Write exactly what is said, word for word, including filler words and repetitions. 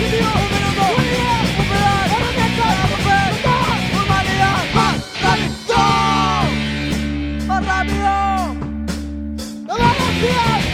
sitio. Un minuto. Muy bien. Un pedal. Vamos a hacer. Papel. Humanidad. Más rápido. Más rápido. ¡No vamos, tío!